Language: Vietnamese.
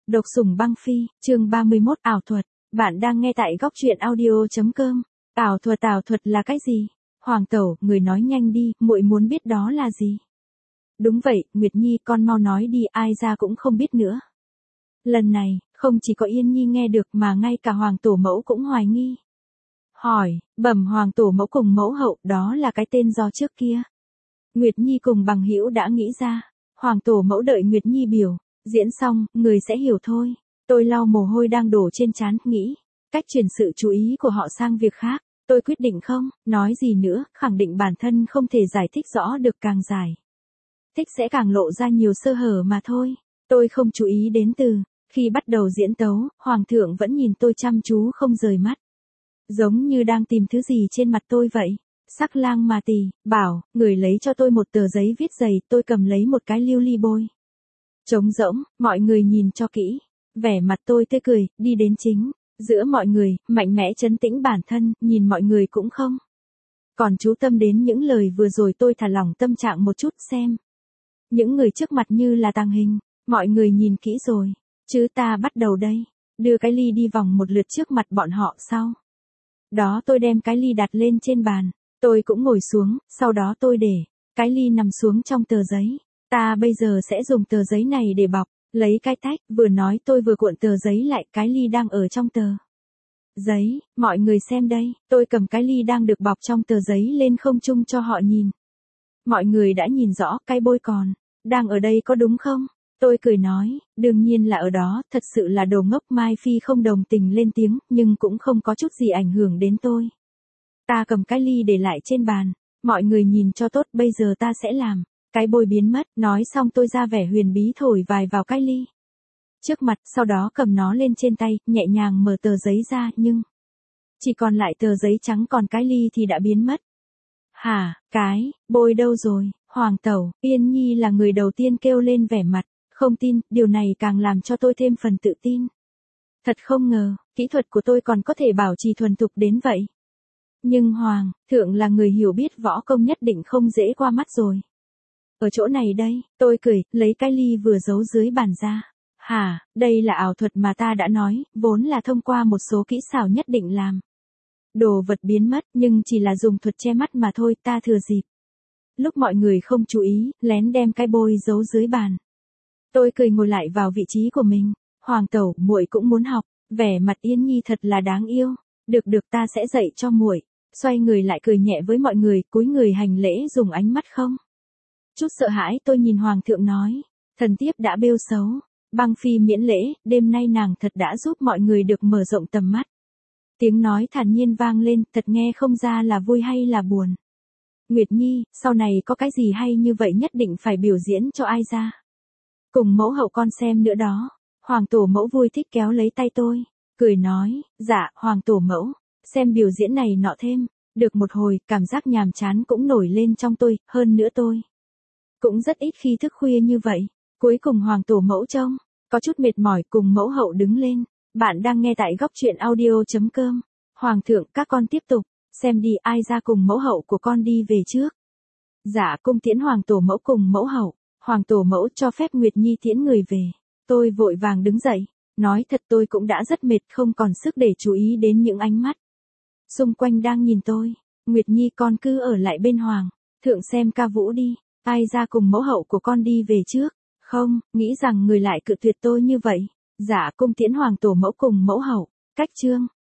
Độc sủng băng phi, chương 31 ảo thuật. Bạn đang nghe tại góc truyện audio.com. Ảo thuật là cái gì? Hoàng tẩu, người nói nhanh đi, muội muốn biết đó là gì? Đúng vậy, Nguyệt Nhi, con mau nói đi, ai ra cũng không biết nữa. Lần này, không chỉ có Yên Nhi nghe được mà ngay cả Hoàng tổ mẫu cũng hoài nghi. Hỏi, bẩm Hoàng tổ mẫu cùng mẫu hậu, đó là cái tên do trước kia. Nguyệt Nhi cùng bằng hữu đã nghĩ ra. Hoàng tổ mẫu đợi Nguyệt Nhi biểu diễn xong, người sẽ hiểu thôi. Tôi lau mồ hôi đang đổ trên trán, nghĩ cách chuyển sự chú ý của họ sang việc khác. Tôi quyết định không nói gì nữa, khẳng định bản thân không thể giải thích rõ được, càng giải thích sẽ càng lộ ra nhiều sơ hở mà thôi. Tôi không chú ý đến từ khi bắt đầu diễn tấu, Hoàng thượng vẫn nhìn tôi chăm chú không rời mắt. Giống như đang tìm thứ gì trên mặt tôi vậy. Sắc lang mà tỳ, bảo, người lấy cho tôi một tờ giấy viết dày, tôi cầm lấy một cái lưu ly bôi. Trống rỗng, mọi người nhìn cho kỹ. Vẻ mặt tôi tươi cười, đi đến chính giữa mọi người, mạnh mẽ trấn tĩnh bản thân, nhìn mọi người cũng không còn chú tâm đến những lời vừa rồi, tôi thả lỏng tâm trạng một chút xem. Những người trước mặt như là tàng hình, mọi người nhìn kỹ rồi, chứ ta bắt đầu đây. Đưa cái ly đi vòng một lượt trước mặt bọn họ, sau đó tôi đem cái ly đặt lên trên bàn. Tôi cũng ngồi xuống, sau đó tôi để cái ly nằm xuống trong tờ giấy. Ta bây giờ sẽ dùng tờ giấy này để bọc, lấy cái tách, vừa nói tôi vừa cuộn tờ giấy lại, cái ly đang ở trong tờ giấy, mọi người xem đây, tôi cầm cái ly đang được bọc trong tờ giấy lên không trung cho họ nhìn. Mọi người đã nhìn rõ, cái bôi còn đang ở đây có đúng không? Tôi cười nói, đương nhiên là ở đó, thật sự là đồ ngốc. Mai Phi không đồng tình lên tiếng, nhưng cũng không có chút gì ảnh hưởng đến tôi. Ta cầm cái ly để lại trên bàn, mọi người nhìn cho tốt, bây giờ ta sẽ làm cái bôi biến mất. Nói xong tôi ra vẻ huyền bí thổi vài vào cái ly trước mặt, sau đó cầm nó lên trên tay, nhẹ nhàng mở tờ giấy ra, nhưng chỉ còn lại tờ giấy trắng, còn cái ly thì đã biến mất. Hả, cái bôi đâu rồi? Hoàng tẩu, Yên Nhi là người đầu tiên kêu lên, vẻ mặt không tin. Điều này càng làm cho tôi thêm phần tự tin. Thật không ngờ, kỹ thuật của tôi còn có thể bảo trì thuần thục đến vậy. Nhưng Hoàng thượng là người hiểu biết võ công, nhất định không dễ qua mắt rồi. Ở chỗ này đây, tôi cười, lấy cái ly vừa giấu dưới bàn ra. Hả, đây là ảo thuật mà ta đã nói, vốn là thông qua một số kỹ xảo nhất định làm đồ vật biến mất, nhưng chỉ là dùng thuật che mắt mà thôi. Ta thừa dịp lúc mọi người không chú ý, lén đem cái bôi giấu dưới bàn. Tôi cười ngồi lại vào vị trí của mình. Hoàng tẩu, muội cũng muốn học. Vẻ mặt Yên Nhi thật là đáng yêu. Được, ta sẽ dạy cho muội. Xoay người lại cười nhẹ với mọi người, cúi người hành lễ, dùng ánh mắt không chút sợ hãi. Tôi nhìn Hoàng thượng nói, thần thiếp đã bêu xấu. Băng phi miễn lễ, đêm nay nàng thật đã giúp mọi người được mở rộng tầm mắt. Tiếng nói thản nhiên vang lên, thật nghe không ra là vui hay là buồn. Nguyệt Nhi, sau này có cái gì hay như vậy nhất định phải biểu diễn cho ai ra. Cùng mẫu hậu con xem nữa đó. Hoàng tổ mẫu vui thích kéo lấy tay tôi, cười nói, dạ, Hoàng tổ mẫu, xem biểu diễn này nọ thêm. Được một hồi, cảm giác nhàm chán cũng nổi lên trong tôi, hơn nữa tôi cũng rất ít khi thức khuya như vậy. Cuối cùng Hoàng tổ mẫu trông có chút mệt mỏi, cùng mẫu hậu đứng lên. Bạn đang nghe tại góc truyện audio.com. Hoàng thượng, các con tiếp tục xem đi, ai ra cùng mẫu hậu của con đi về trước. Dạ, cung tiễn Hoàng tổ mẫu cùng mẫu hậu. Hoàng tổ mẫu cho phép Nguyệt Nhi tiễn người về. Tôi vội vàng đứng dậy, nói thật tôi cũng đã rất mệt, không còn sức để chú ý đến những ánh mắt xung quanh đang nhìn tôi. Nguyệt Nhi, con cứ ở lại bên Hoàng thượng xem ca vũ đi. Ai ra cùng mẫu hậu của con đi về trước. Không, nghĩ rằng người lại cự tuyệt tôi như vậy. Dạ, cung tiễn Hoàng tổ mẫu cùng mẫu hậu. Cách chương